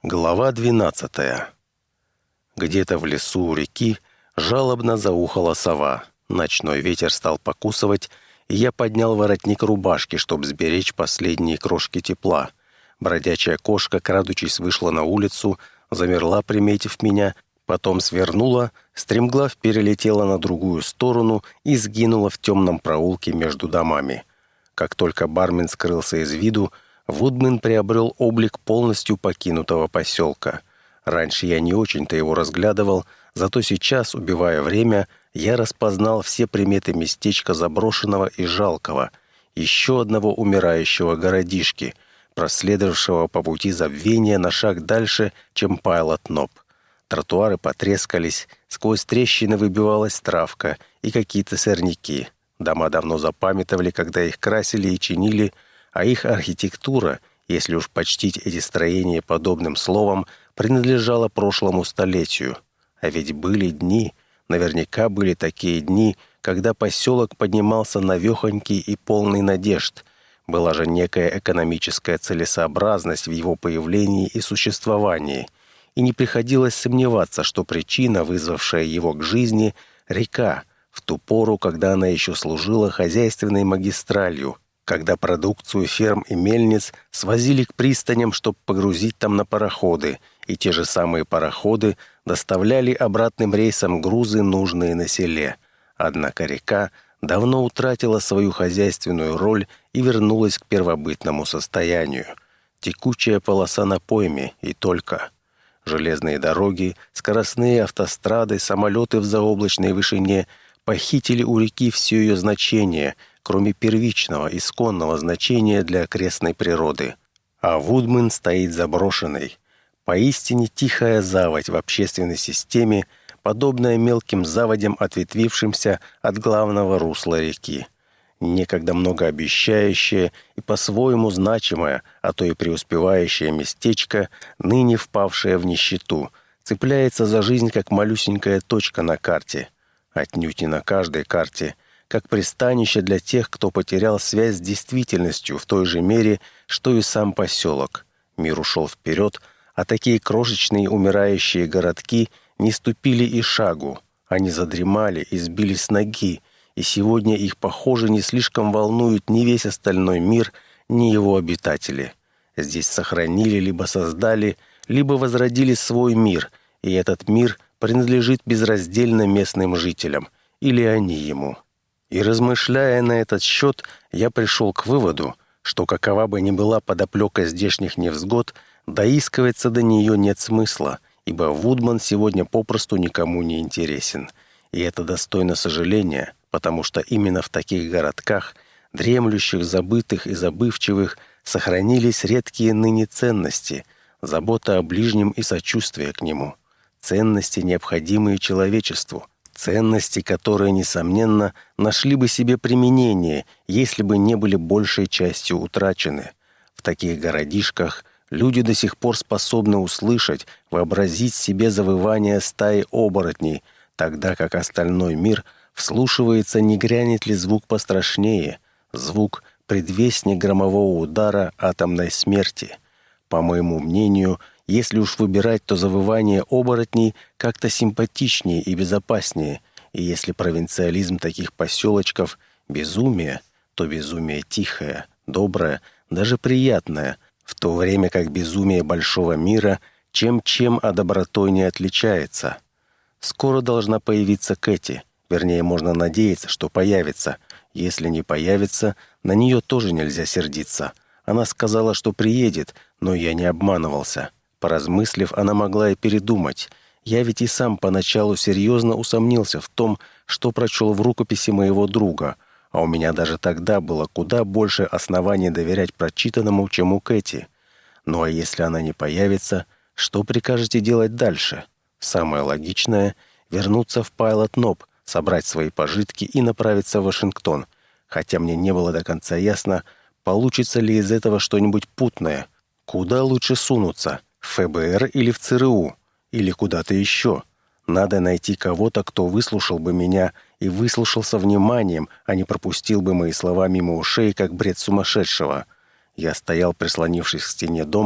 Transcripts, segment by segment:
Глава 12. Где-то в лесу у реки жалобно заухала сова. Ночной ветер стал покусывать, и я поднял воротник рубашки, чтобы сберечь последние крошки тепла. Бродячая кошка, крадучись, вышла на улицу, замерла, приметив меня, потом свернула, стремглав перелетела на другую сторону и сгинула в темном проулке между домами. Как только бармен скрылся из виду, Вудман приобрел облик полностью покинутого поселка. Раньше я не очень-то его разглядывал, зато сейчас, убивая время, я распознал все приметы местечка заброшенного и жалкого, еще одного умирающего городишки, проследовавшего по пути забвения на шаг дальше, чем Пайлот-Ноб. Тротуары потрескались, сквозь трещины выбивалась травка и какие-то сорняки. Дома давно запамятовали, когда их красили и чинили, а их архитектура, если уж почтить эти строения подобным словом, принадлежала прошлому столетию. А ведь были дни, наверняка были такие дни, когда поселок поднимался навехонький и полный надежд. Была же некая экономическая целесообразность в его появлении и существовании, и не приходилось сомневаться, что причина, вызвавшая его к жизни, — река, в ту пору, когда она еще служила хозяйственной магистралью, когда продукцию ферм и мельниц свозили к пристаням, чтобы погрузить там на пароходы, и те же самые пароходы доставляли обратным рейсом грузы, нужные на селе. Однако река давно утратила свою хозяйственную роль и вернулась к первобытному состоянию. Текучая полоса на пойме, и только. Железные дороги, скоростные автострады, самолеты в заоблачной вышине похитили у реки все ее значение, кроме первичного, исконного значения для окрестной природы. А Вудман стоит заброшенной. Поистине тихая заводь в общественной системе, подобная мелким заводям, ответвившимся от главного русла реки. Некогда многообещающее и по-своему значимое, а то и преуспевающее местечко, ныне впавшее в нищету, цепляется за жизнь, как малюсенькая точка на карте. Отнюдь не на каждой карте, как пристанище для тех, кто потерял связь с действительностью в той же мере, что и сам поселок. Мир ушел вперед, а такие крошечные умирающие городки не ступили и шагу. Они задремали и сбились с ноги, и сегодня их, похоже, не слишком волнует ни весь остальной мир, ни его обитатели. Здесь сохранили, либо создали, либо возродили свой мир, и этот мир принадлежит безраздельно местным жителям, или они ему. И размышляя на этот счет, я пришел к выводу, что какова бы ни была подоплека здешних невзгод, доискиваться до нее нет смысла, ибо Вудман сегодня попросту никому не интересен. И это достойно сожаления, потому что именно в таких городках, дремлющих, забытых и забывчивых, сохранились редкие ныне ценности, забота о ближнем и сочувствие к нему, ценности, необходимые человечеству, ценности, которые, несомненно, нашли бы себе применение, если бы не были большей частью утрачены. В таких городишках люди до сих пор способны услышать, вообразить себе завывание стаи оборотней, тогда как остальной мир вслушивается, не грянет ли звук пострашнее, звук — предвестник громового удара атомной смерти. По моему мнению, если уж выбирать, то завывание оборотней как-то симпатичнее и безопаснее, и если провинциализм таких поселочков — безумие, то безумие тихое, доброе, даже приятное, в то время как безумие большого мира чем-чем, а добротой не отличается. Скоро должна появиться Кэти, вернее, можно надеяться, что появится. Если не появится, на нее тоже нельзя сердиться. Она сказала, что приедет, но я не обманывался. Поразмыслив, она могла и передумать. Я ведь и сам поначалу серьезно усомнился в том, что прочел в рукописи моего друга, а у меня даже тогда было куда больше оснований доверять прочитанному, чем у Кэти. Ну а если она не появится, что прикажете делать дальше? Самое логичное — вернуться в Пайлот-Ноб, собрать свои пожитки и направиться в Вашингтон, хотя мне не было до конца ясно, получится ли из этого что-нибудь путное. Куда лучше сунуться? В ФБР или в ЦРУ? Или куда-то еще? Надо найти кого-то, кто выслушал бы меня и выслушался вниманием, а не пропустил бы мои слова мимо ушей, как бред сумасшедшего. Я стоял, прислонившись к стене дома,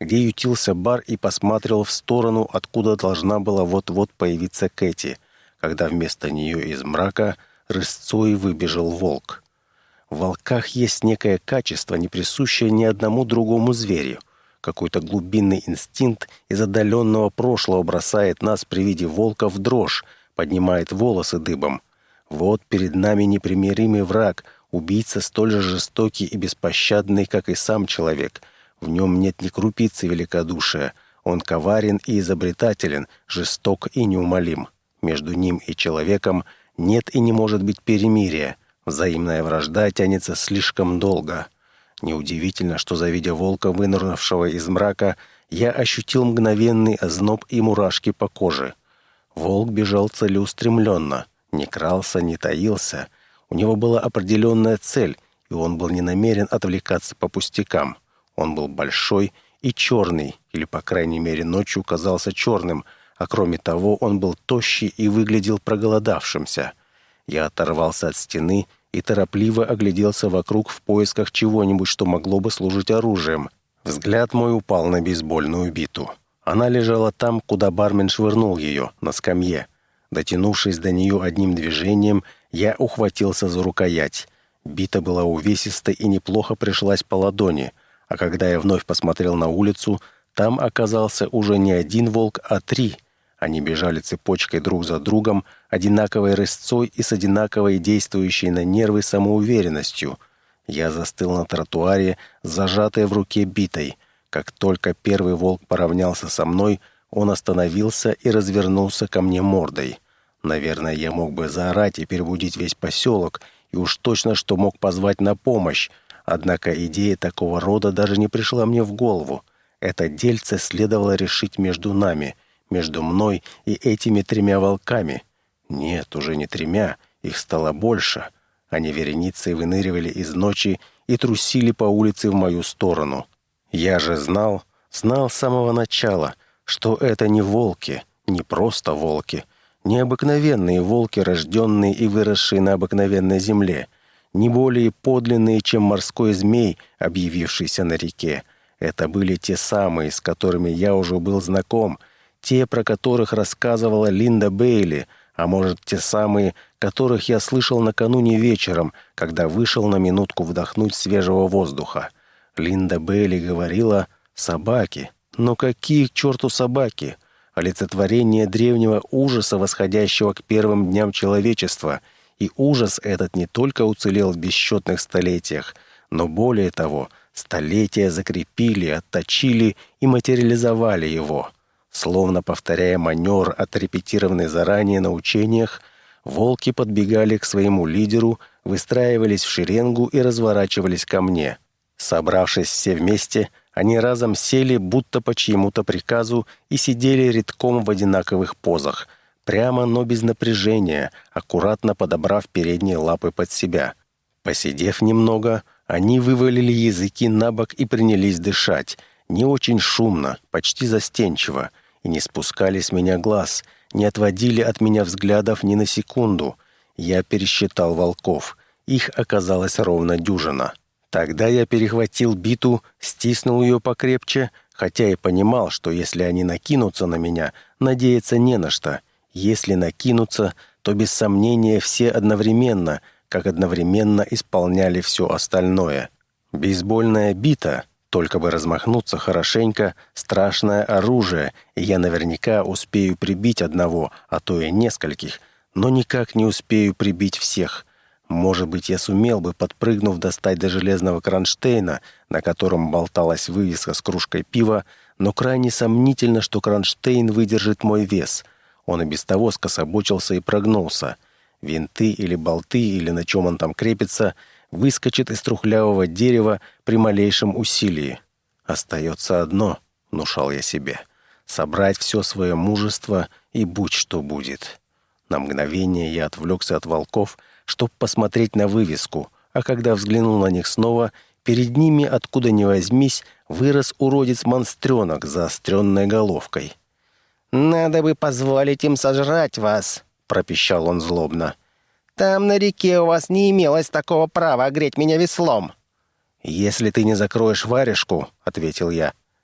где ютился бар, и посматривал в сторону, откуда должна была вот-вот появиться Кэти, когда вместо нее из мрака рысцой выбежал волк. В волках есть некое качество, не присущее ни одному другому зверю. Какой-то глубинный инстинкт из отдаленного прошлого бросает нас при виде волка в дрожь, поднимает волосы дыбом. Вот перед нами непримиримый враг, убийца столь же жестокий и беспощадный, как и сам человек. В нем нет ни крупицы великодушия. Он коварен и изобретателен, жесток и неумолим. Между ним и человеком нет и не может быть перемирия. Взаимная вражда тянется слишком долго. Неудивительно, что, завидя волка, вынырнувшего из мрака, я ощутил мгновенный озноб и мурашки по коже. Волк бежал целеустремленно, не крался, не таился. У него была определенная цель, и он был не намерен отвлекаться по пустякам. Он был большой и черный, или, по крайней мере, ночью казался черным, а кроме того, он был тощий и выглядел проголодавшимся. Я оторвался от стены и торопливо огляделся вокруг в поисках чего-нибудь, что могло бы служить оружием. Взгляд мой упал на бейсбольную биту. Она лежала там, куда бармен швырнул ее, на скамье. Дотянувшись до нее одним движением, я ухватился за рукоять. Бита была увесистой и неплохо пришлась по ладони, а когда я вновь посмотрел на улицу, там оказался уже не один волк, а 3. Они бежали цепочкой друг за другом, одинаковой рысцой и с одинаковой действующей на нервы самоуверенностью. Я застыл на тротуаре, зажатой в руке битой. Как только первый волк поравнялся со мной, он остановился и развернулся ко мне мордой. Наверное, я мог бы заорать и перебудить весь поселок, и уж точно что мог позвать на помощь. Однако идея такого рода даже не пришла мне в голову. Это дельце следовало решить между нами, между мной и этими 3 волками. Нет, уже не 3, их стало больше. Они вереницей выныривали из ночи и трусили по улице в мою сторону. Я же знал с самого начала, что это не волки, не просто волки, не обыкновенные волки, рожденные и выросшие на обыкновенной земле, не более подлинные, чем морской змей, объявившийся на реке. Это были те самые, с которыми я уже был знаком, те, про которых рассказывала Линда Бейли, а может, те самые, которых я слышал накануне вечером, когда вышел на минутку вдохнуть свежего воздуха. Линда Бейли говорила «собаки». Но какие к черту собаки? Олицетворение древнего ужаса, восходящего к первым дням человечества. И ужас этот не только уцелел в бесчетных столетиях, но более того, столетия закрепили, отточили и материализовали его. Словно повторяя маневр, отрепетированный заранее на учениях, волки подбегали к своему лидеру, выстраивались в шеренгу и разворачивались ко мне. Собравшись все вместе, они разом сели, будто по чьему-то приказу, и сидели редком в одинаковых позах, прямо, но без напряжения, аккуратно подобрав передние лапы под себя. Посидев немного, они вывалили языки на бок и принялись дышать, не очень шумно, почти застенчиво, и не спускали с меня глаз, не отводили от меня взглядов ни на секунду. Я пересчитал волков. Их оказалось ровно дюжина. Тогда я перехватил биту, стиснул ее покрепче, хотя и понимал, что если они накинутся на меня, надеяться не на что. Если накинутся, то без сомнения все одновременно, как одновременно исполняли все остальное. Бейсбольная бита, только бы размахнуться хорошенько, страшное оружие, и я наверняка успею прибить одного, а то и нескольких, но никак не успею прибить всех. Может быть, я сумел бы, подпрыгнув, достать до железного кронштейна, на котором болталась вывеска с кружкой пива, но крайне сомнительно, что кронштейн выдержит мой вес. Он и без того скособочился и прогнулся. Винты или болты, или на чем он там крепится, выскочит из трухлявого дерева при малейшем усилии. «Остается одно», — внушал я себе, — «собрать все свое мужество и будь что будет». На мгновение я отвлекся от волков, чтобы посмотреть на вывеску, а когда взглянул на них снова, перед ними, откуда ни возьмись, вырос уродец-монстренок с заостренной головкой. «Надо бы позволить им сожрать вас», — пропищал он злобно. «Там на реке у вас не имелось такого права огреть меня веслом». «Если ты не закроешь варежку», — ответил я,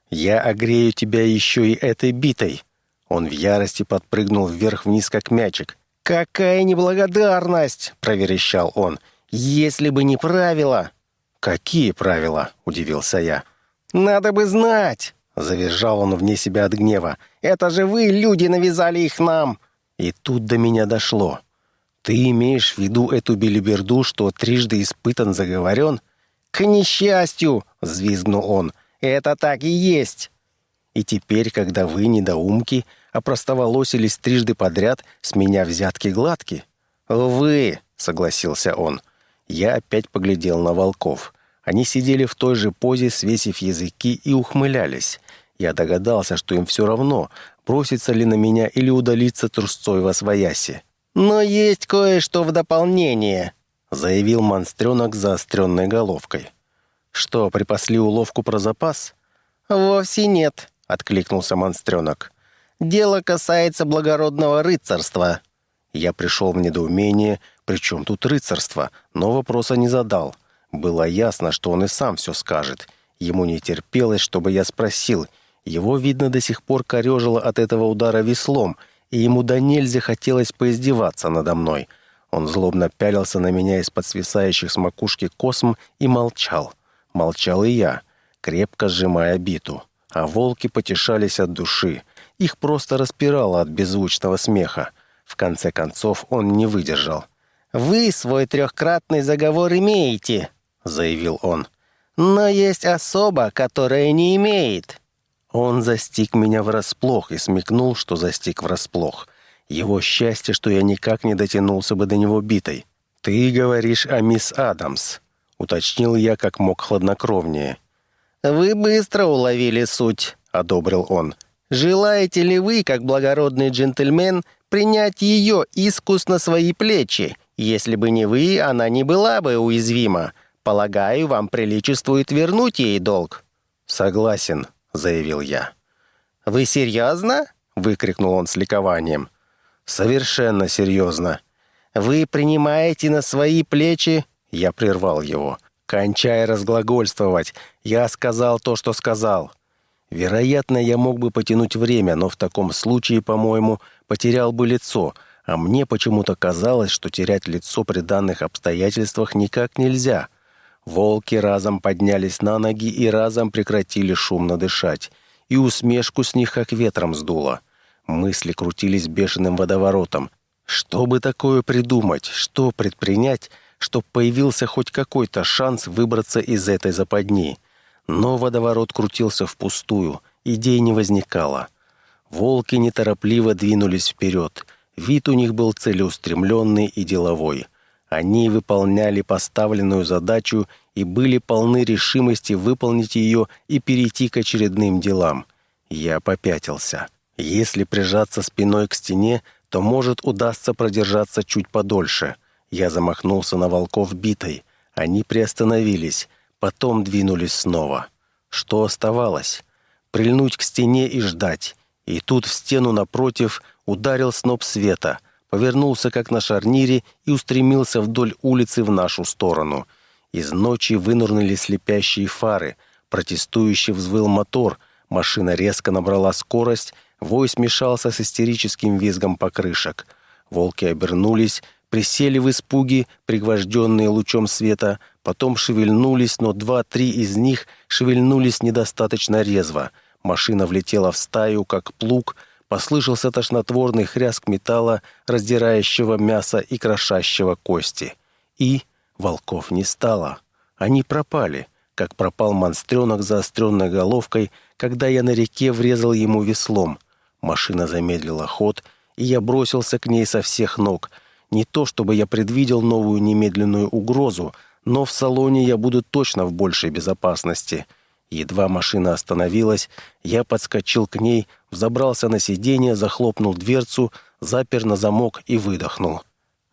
Я огрею тебя еще и этой битой!» Он в ярости подпрыгнул вверх-вниз, как мячик. «Какая неблагодарность!» — проверещал он. «Если бы не правила!» «Какие правила?» — удивился я. «Надо бы знать!» — завизжал он вне себя от гнева. «Это же вы, люди, навязали их нам!» И тут до меня дошло. «Ты имеешь в виду эту белиберду, что трижды испытан, заговорен?» «К несчастью!» — взвизгнул он. «Это так и есть!» «И теперь, когда вы, недоумки, опростоволосились трижды подряд, с меня взятки гладки?» «Вы!» — согласился он. Я опять поглядел на волков. Они сидели в той же позе, свесив языки, и ухмылялись. Я догадался, что им все равно, броситься ли на меня или удалиться трусцой восвояси. «Но есть кое-что в дополнение», — заявил монстренок с заостренной головкой. «Что, припасли уловку про запас?» «Вовсе нет», — откликнулся монстренок. «Дело касается благородного рыцарства». Я пришел в недоумение, при чем тут рыцарство, но вопроса не задал. Было ясно, что он и сам все скажет. Ему не терпелось, чтобы я спросил. Его, видно, до сих пор корежило от этого удара веслом, и ему до нельзя хотелось поиздеваться надо мной. Он злобно пялился на меня из-под свисающих с макушки косм и молчал. Молчал и я, крепко сжимая биту. А волки потешались от души. Их просто распирало от беззвучного смеха. В конце концов он не выдержал. «Вы свой трехкратный заговор имеете», — заявил он. «Но есть особа, которая не имеет». Он застиг меня врасплох и смекнул, что застиг врасплох. Его счастье, что я никак не дотянулся бы до него битой. «Ты говоришь о мисс Адамс», — уточнил я как мог хладнокровнее. «Вы быстро уловили суть», — одобрил он. «Желаете ли вы, как благородный джентльмен, принять ее искус на свои плечи? Если бы не вы, она не была бы уязвима. Полагаю, вам приличествует вернуть ей долг». «Согласен», — заявил я. «Вы серьезно?» — выкрикнул он с ликованием. «Совершенно серьезно». «Вы принимаете на свои плечи...» Я прервал его. «Кончай разглагольствовать. Я сказал то, что сказал». Вероятно, я мог бы потянуть время, но в таком случае, по-моему, потерял бы лицо, а мне почему-то казалось, что терять лицо при данных обстоятельствах никак нельзя. Волки разом поднялись на ноги и разом прекратили шумно дышать, и усмешку с них как ветром сдуло. Мысли крутились бешеным водоворотом. Что бы такое придумать, что предпринять, чтоб появился хоть какой-то шанс выбраться из этой западни? Но водоворот крутился впустую, идей не возникало. Волки неторопливо двинулись вперед. Вид у них был целеустремленный и деловой. Они выполняли поставленную задачу и были полны решимости выполнить ее и перейти к очередным делам. Я попятился. Если прижаться спиной к стене, то, может, удастся продержаться чуть подольше. Я замахнулся на волков битой. Они приостановились, потом двинулись снова. Что оставалось? Прильнуть к стене и ждать. И тут в стену напротив ударил сноп света, повернулся как на шарнире и устремился вдоль улицы в нашу сторону. Из ночи вынырнули слепящие фары, протестующе взвыл мотор, машина резко набрала скорость, вой смешался с истерическим визгом покрышек. Волки обернулись, присели в испуге, пригвожденные лучом света, потом шевельнулись, но 2-3 из них шевельнулись недостаточно резво. Машина влетела в стаю, как плуг, послышался тошнотворный хряск металла, раздирающего мясо и крошащего кости. И волков не стало. Они пропали, как пропал монстренок с заостренной головкой, когда я на реке врезал ему веслом. Машина замедлила ход, и я бросился к ней со всех ног. Не то чтобы я предвидел новую немедленную угрозу, но в салоне я буду точно в большей безопасности. Едва машина остановилась, я подскочил к ней, взобрался на сиденье, захлопнул дверцу, запер на замок и выдохнул.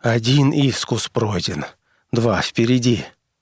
1 искус пройден, 2 впереди.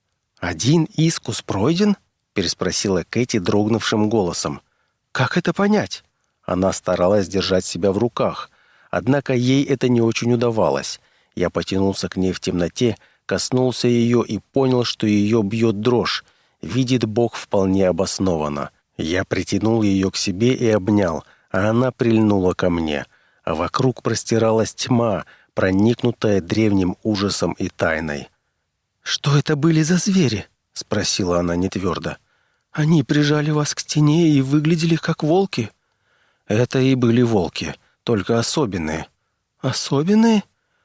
1 искус пройден? Переспросила Кэти дрогнувшим голосом. Как это понять? Она старалась держать себя в руках, однако ей это не очень удавалось. Я потянулся к ней в темноте, коснулся ее и понял, что ее бьет дрожь. Видит Бог вполне обоснованно. Я притянул ее к себе и обнял, а она прильнула ко мне, а вокруг простиралась тьма, проникнутая древним ужасом и тайной. «Что это были за звери?» — спросила она нетвердо. «Они прижали вас к стене и выглядели как волки». «Это и были волки, только особенные». «Особенные?»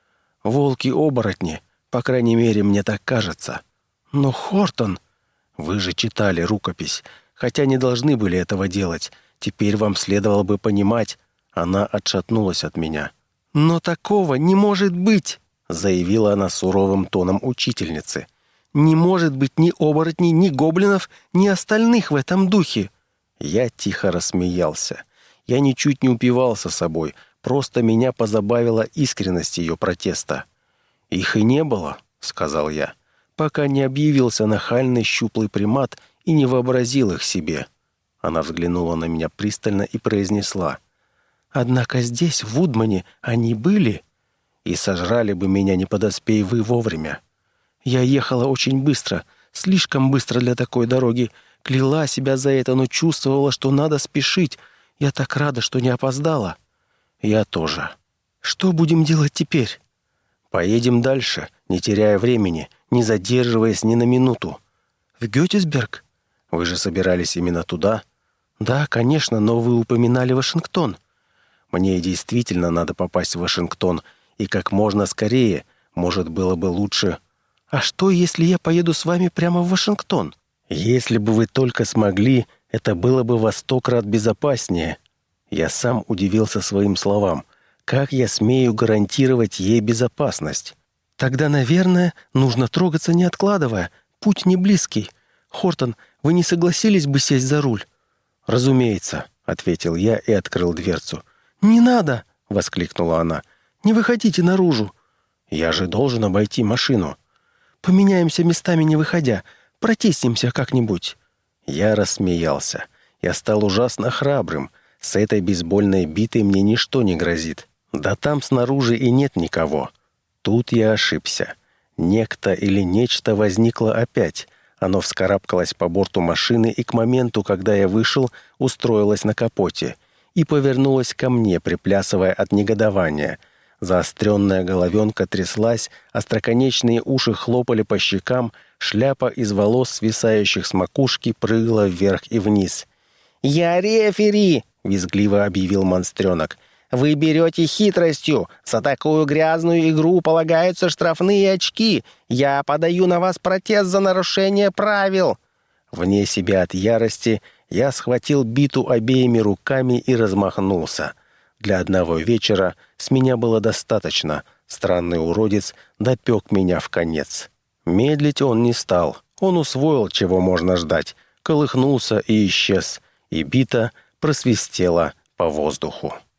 «Волки-оборотни, по крайней мере, мне так кажется». «Но, Хортон...» «Вы же читали рукопись, хотя не должны были этого делать. Теперь вам следовало бы понимать...» Она отшатнулась от меня. «Но такого не может быть!» — заявила она суровым тоном учительницы. «Не может быть ни оборотней, ни гоблинов, ни остальных в этом духе!» Я тихо рассмеялся. Я ничуть не упивался собой, просто меня позабавила искренность ее протеста. «Их и не было», — сказал я, пока не объявился нахальный щуплый примат и не вообразил их себе. Она взглянула на меня пристально и произнесла: «Однако здесь, в Вудмане, они были, и сожрали бы меня, не подоспей вы вовремя». Я ехала очень быстро, слишком быстро для такой дороги, кляла себя за это, но чувствовала, что надо спешить. Я так рада, что не опоздала». «Я тоже». «Что будем делать теперь?» «Поедем дальше, не теряя времени, не задерживаясь ни на минуту». «В Геттисберг?» «Вы же собирались именно туда?» «Да, конечно, но вы упоминали Вашингтон». «Мне действительно надо попасть в Вашингтон, и как можно скорее. Может, было бы лучше...» «А что, если я поеду с вами прямо в Вашингтон?» «Если бы вы только смогли, это было бы во 100 крат безопаснее». Я сам удивился своим словам. Как я смею гарантировать ей безопасность? «Тогда, наверное, нужно трогаться, не откладывая. Путь не близкий. Хортон, вы не согласились бы сесть за руль?» «Разумеется», — ответил я и открыл дверцу. «Не надо!» — воскликнула она. «Не выходите наружу!» «Я же должен обойти машину». «Поменяемся местами, не выходя. Протиснемся как-нибудь». Я рассмеялся. Я стал ужасно храбрым. С этой бейсбольной битой мне ничто не грозит. Да там снаружи и нет никого. Тут я ошибся. Некто или нечто возникло опять. Оно вскарабкалось по борту машины и к моменту, когда я вышел, устроилось на капоте и повернулось ко мне, приплясывая от негодования. Заостренная головенка тряслась, остроконечные уши хлопали по щекам, шляпа из волос, свисающих с макушки, прыгала вверх и вниз. «Я рефери!» — визгливо объявил монстренок. «Вы берете хитростью. За такую грязную игру полагаются штрафные очки. Я подаю на вас протест за нарушение правил». Вне себя от ярости я схватил биту обеими руками и размахнулся. Для одного вечера с меня было достаточно. Странный уродец допек меня в конец. Медлить он не стал. Он усвоил, чего можно ждать. Колыхнулся и исчез. И бита просвистела по воздуху.